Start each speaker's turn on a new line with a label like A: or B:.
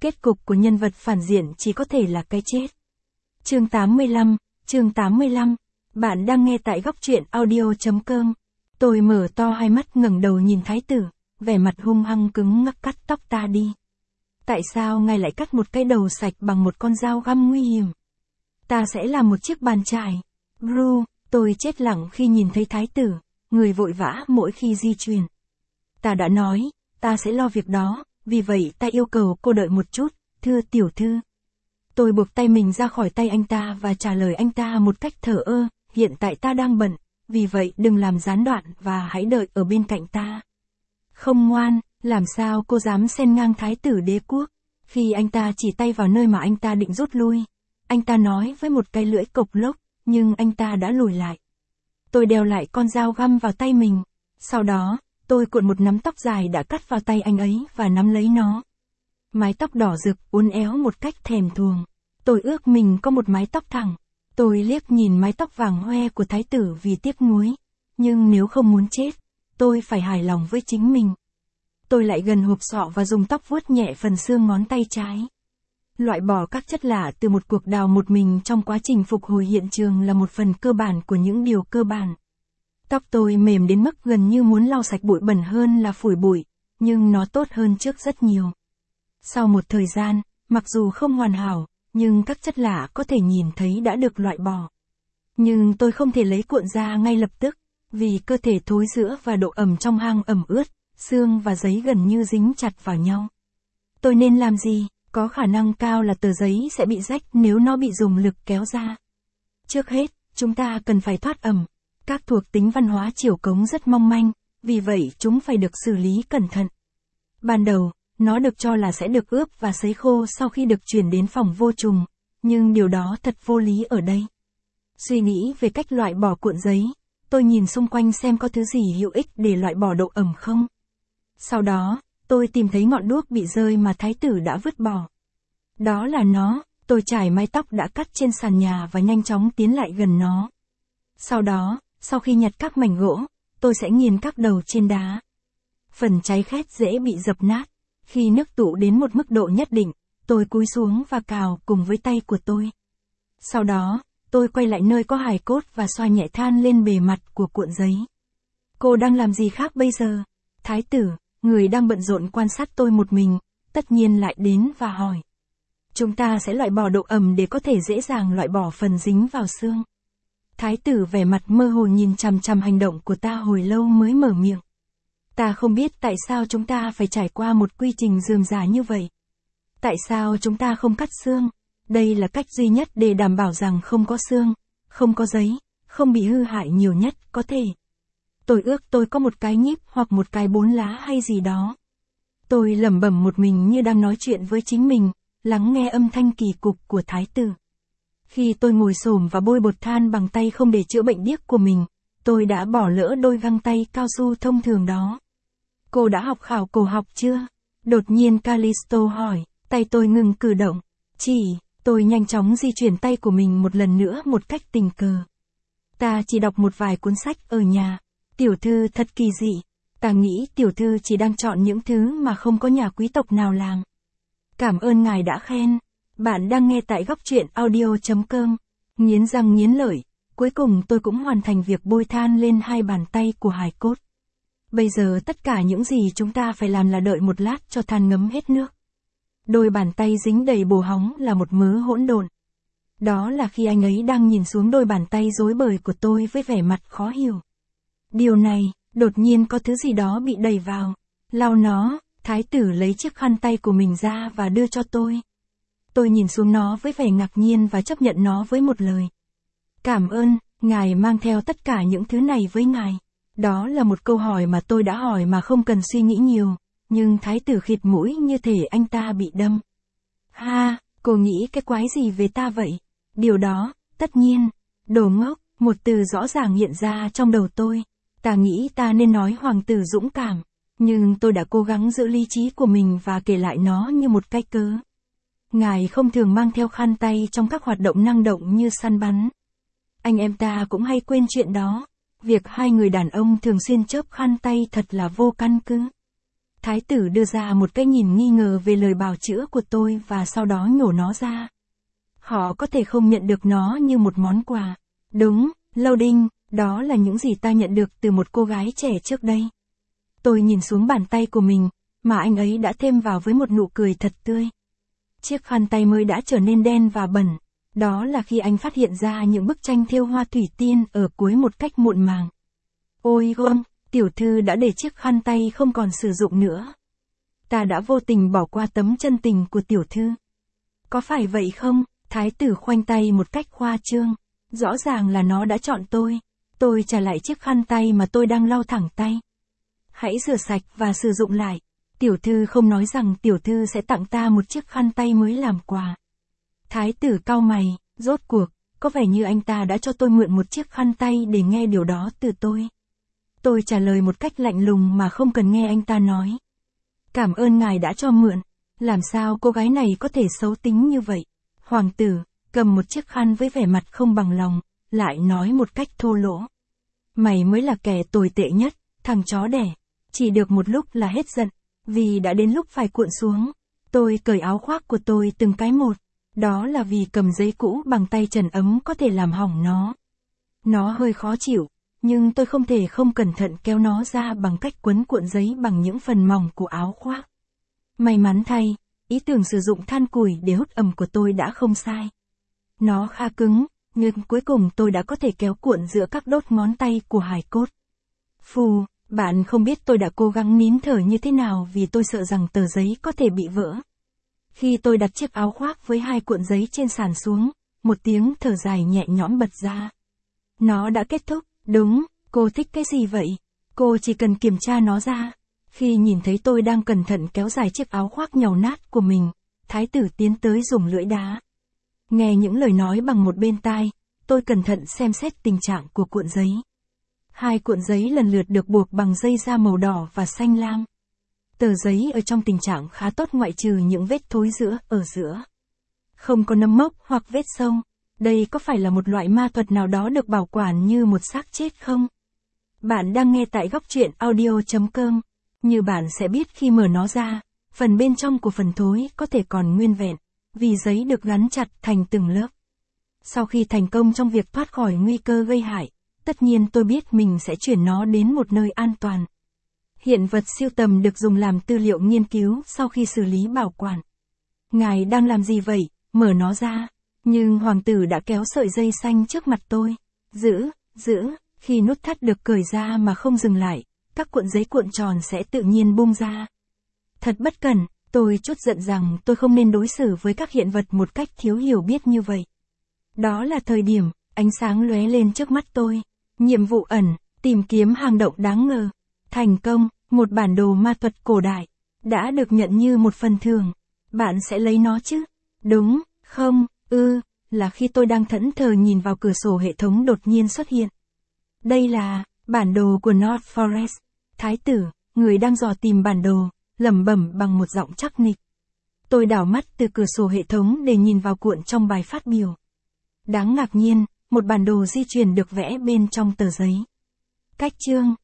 A: Kết cục của nhân vật phản diện chỉ có thể là cái chết. Chương 85. Bạn đang nghe tại góc truyện audio.com. Tôi mở to hai mắt ngẩng đầu nhìn thái tử, vẻ mặt hung hăng cứng ngắc cắt tóc ta đi. Tại sao ngài lại cắt một cái đầu sạch bằng một con dao găm nguy hiểm? Ta sẽ làm một chiếc bàn chải. Bru, tôi chết lặng khi nhìn thấy thái tử, người vội vã mỗi khi di chuyển. Ta đã nói, ta sẽ lo việc đó, vì vậy ta yêu cầu cô đợi một chút, thưa tiểu thư. Tôi buộc tay mình ra khỏi tay anh ta và trả lời anh ta một cách thờ ơ, hiện tại ta đang bận, vì vậy đừng làm gián đoạn và hãy đợi ở bên cạnh ta. Không ngoan, làm sao cô dám xen ngang thái tử đế quốc? Khi anh ta chỉ tay vào nơi mà anh ta định rút lui, anh ta nói với một cái lưỡi cộc lốc, nhưng anh ta đã lùi lại. Tôi đeo lại con dao găm vào tay mình, sau đó, tôi cuộn một nắm tóc dài đã cắt vào tay anh ấy và nắm lấy nó. Mái tóc đỏ rực uốn éo một cách thèm thuồng. Tôi ước mình có một mái tóc thẳng. Tôi liếc nhìn mái tóc vàng hoe của thái tử vì tiếc nuối. Nhưng nếu không muốn chết, tôi phải hài lòng với chính mình. Tôi lại gần hộp sọ và dùng tóc vuốt nhẹ phần xương ngón tay trái. Loại bỏ các chất lạ từ một cuộc đào một mình trong quá trình phục hồi hiện trường là một phần cơ bản của những điều cơ bản. Tóc tôi mềm đến mức gần như muốn lau sạch bụi bẩn hơn là phủi bụi, nhưng nó tốt hơn trước rất nhiều. Sau một thời gian, mặc dù không hoàn hảo, nhưng các chất lạ có thể nhìn thấy đã được loại bỏ. Nhưng tôi không thể lấy cuộn ra ngay lập tức, vì cơ thể thối rữa và độ ẩm trong hang ẩm ướt, xương và giấy gần như dính chặt vào nhau. Tôi nên làm gì? Có khả năng cao là tờ giấy sẽ bị rách nếu nó bị dùng lực kéo ra. Trước hết, chúng ta cần phải thoát ẩm. Các thuộc tính văn hóa chiều cống rất mong manh, vì vậy chúng phải được xử lý cẩn thận. Ban đầu, nó được cho là sẽ được ướp và sấy khô sau khi được chuyển đến phòng vô trùng, nhưng điều đó thật vô lý ở đây. Suy nghĩ về cách loại bỏ cuộn giấy, tôi nhìn xung quanh xem có thứ gì hữu ích để loại bỏ độ ẩm không. Sau đó, tôi tìm thấy ngọn đuốc bị rơi mà thái tử đã vứt bỏ. Đó là nó, tôi trải mái tóc đã cắt trên sàn nhà và nhanh chóng tiến lại gần nó. Sau đó, sau khi nhặt các mảnh gỗ, tôi sẽ nghiền các đầu trên đá. Phần cháy khét dễ bị dập nát. Khi nước tụ đến một mức độ nhất định, tôi cúi xuống và cào cùng với tay của tôi. Sau đó, tôi quay lại nơi có hài cốt và xoa nhẹ than lên bề mặt của cuộn giấy. Cô đang làm gì khác bây giờ? Thái tử, người đang bận rộn quan sát tôi một mình, tất nhiên lại đến và hỏi. Chúng ta sẽ loại bỏ độ ẩm để có thể dễ dàng loại bỏ phần dính vào xương. Thái tử vẻ mặt mơ hồ nhìn chằm chằm hành động của ta hồi lâu mới mở miệng. Ta không biết tại sao chúng ta phải trải qua một quy trình rườm rà như vậy. Tại sao chúng ta không cắt xương? Đây là cách duy nhất để đảm bảo rằng không có xương, không có giấy, không bị hư hại nhiều nhất có thể. Tôi ước tôi có một cái nhíp hoặc một cái 4 lá hay gì đó. Tôi lẩm bẩm một mình như đang nói chuyện với chính mình, lắng nghe âm thanh kỳ cục của thái tử. Khi tôi ngồi xổm và bôi bột than bằng tay không để chữa bệnh điếc của mình, tôi đã bỏ lỡ đôi găng tay cao su thông thường đó. Cô đã học khảo cổ học chưa? Đột nhiên Callisto hỏi, tay tôi ngừng cử động. Tôi nhanh chóng di chuyển tay của mình một lần nữa một cách tình cờ. Ta chỉ đọc một vài cuốn sách ở nhà. Tiểu thư thật kỳ dị. Ta nghĩ tiểu thư chỉ đang chọn những thứ mà không có nhà quý tộc nào làm. Cảm ơn ngài đã khen. Bạn đang nghe tại góc truyện audio.com. Nghiến răng nghiến lợi, cuối cùng tôi cũng hoàn thành việc bôi than lên hai bàn tay của hài cốt. Bây giờ tất cả những gì chúng ta phải làm là đợi một lát cho than ngấm hết nước. Đôi bàn tay dính đầy bồ hóng là một mớ hỗn độn. Đó là khi anh ấy đang nhìn xuống đôi bàn tay rối bời của tôi với vẻ mặt khó hiểu. Điều này, đột nhiên có thứ gì đó bị đẩy vào. Lau nó, thái tử lấy chiếc khăn tay của mình ra và đưa cho tôi. Tôi nhìn xuống nó với vẻ ngạc nhiên và chấp nhận nó với một lời. Cảm ơn, ngài mang theo tất cả những thứ này với ngài. Đó là một câu hỏi mà tôi đã hỏi mà không cần suy nghĩ nhiều, nhưng thái tử khịt mũi như thể anh ta bị đâm. Ha, cô nghĩ cái quái gì về ta vậy? Điều đó, tất nhiên, đồ ngốc, một từ rõ ràng hiện ra trong đầu tôi. Ta nghĩ ta nên nói hoàng tử dũng cảm, nhưng tôi đã cố gắng giữ lý trí của mình và kể lại nó như một cái cớ. Ngài không thường mang theo khăn tay trong các hoạt động năng động như săn bắn. Anh em ta cũng hay quên chuyện đó. Việc hai người đàn ông thường xuyên chớp khăn tay thật là vô căn cứ. Thái tử đưa ra một cái nhìn nghi ngờ về lời bào chữa của tôi và sau đó nhổ nó ra. Họ có thể không nhận được nó như một món quà. Đúng, loading, đó là những gì ta nhận được từ một cô gái trẻ trước đây. Tôi nhìn xuống bàn tay của mình, mà anh ấy đã thêm vào với một nụ cười thật tươi. Chiếc khăn tay mới đã trở nên đen và bẩn. Đó là khi anh phát hiện ra những bức tranh thêu hoa thủy tiên ở cuối một cách muộn màng. Ôi gom, tiểu thư đã để chiếc khăn tay không còn sử dụng nữa. Ta đã vô tình bỏ qua tấm chân tình của tiểu thư. Có phải vậy không? Thái tử khoanh tay một cách khoa trương. Rõ ràng là nó đã chọn tôi. Tôi trả lại chiếc khăn tay mà tôi đang lau thẳng tay. Hãy rửa sạch và sử dụng lại. Tiểu thư không nói rằng tiểu thư sẽ tặng ta một chiếc khăn tay mới làm quà. Thái tử cau mày, rốt cuộc, có vẻ như anh ta đã cho tôi mượn một chiếc khăn tay để nghe điều đó từ tôi. Tôi trả lời một cách lạnh lùng mà không cần nghe anh ta nói. Cảm ơn ngài đã cho mượn. Làm sao cô gái này có thể xấu tính như vậy? Hoàng tử, cầm một chiếc khăn với vẻ mặt không bằng lòng, lại nói một cách thô lỗ. Mày mới là kẻ tồi tệ nhất, thằng chó đẻ. Chỉ được một lúc là hết giận, vì đã đến lúc phải cuộn xuống. Tôi cởi áo khoác của tôi từng cái một. Đó là vì cầm giấy cũ bằng tay trần ấm có thể làm hỏng nó. Nó hơi khó chịu, nhưng tôi không thể không cẩn thận kéo nó ra bằng cách quấn cuộn giấy bằng những phần mỏng của áo khoác. May mắn thay, ý tưởng sử dụng than củi để hút ẩm của tôi đã không sai. Nó khá cứng, nhưng cuối cùng tôi đã có thể kéo cuộn giữa các đốt ngón tay của hài cốt. Phù, bạn không biết tôi đã cố gắng nín thở như thế nào vì tôi sợ rằng tờ giấy có thể bị vỡ. Khi tôi đặt chiếc áo khoác với 2 cuộn giấy trên sàn xuống, một tiếng thở dài nhẹ nhõm bật ra. Nó đã kết thúc, đúng, cô thích cái gì vậy? Cô chỉ cần kiểm tra nó ra. Khi nhìn thấy tôi đang cẩn thận kéo dài chiếc áo khoác nhàu nát của mình, thái tử tiến tới dùng lưỡi đá. Nghe những lời nói bằng một bên tai, tôi cẩn thận xem xét tình trạng của cuộn giấy. 2 cuộn giấy lần lượt được buộc bằng dây da màu đỏ và xanh lam. Tờ giấy ở trong tình trạng khá tốt ngoại trừ những vết thối ở giữa. Không có nấm mốc hoặc vết sâu. Đây có phải là một loại ma thuật nào đó được bảo quản như một xác chết không? Bạn đang nghe tại góc truyện audio.com. Như bạn sẽ biết khi mở nó ra, phần bên trong của phần thối có thể còn nguyên vẹn, vì giấy được gắn chặt thành từng lớp. Sau khi thành công trong việc thoát khỏi nguy cơ gây hại, tất nhiên tôi biết mình sẽ chuyển nó đến một nơi an toàn. Hiện vật sưu tầm được dùng làm tư liệu nghiên cứu sau khi xử lý bảo quản. Ngài đang làm gì vậy? Mở nó ra. Nhưng hoàng tử đã kéo sợi dây xanh trước mặt tôi. Giữ, khi nút thắt được cởi ra mà không dừng lại, các cuộn giấy cuộn tròn sẽ tự nhiên bung ra. Thật bất cẩn, tôi trút giận rằng tôi không nên đối xử với các hiện vật một cách thiếu hiểu biết như vậy. Đó là thời điểm, ánh sáng lóe lên trước mắt tôi. Nhiệm vụ ẩn, tìm kiếm hang động đáng ngờ. Thành công, một bản đồ ma thuật cổ đại. Đã được nhận như một phần thưởng. Bạn sẽ lấy nó chứ? Đúng, không, là khi tôi đang thẫn thờ nhìn vào cửa sổ hệ thống đột nhiên xuất hiện. Đây là bản đồ của North Forest. Thái tử, người đang dò tìm bản đồ, lẩm bẩm bằng một giọng chắc nịch. Tôi đảo mắt từ cửa sổ hệ thống để nhìn vào cuộn trong bài phát biểu. Đáng ngạc nhiên, một bản đồ di chuyển được vẽ bên trong tờ giấy. Cách chương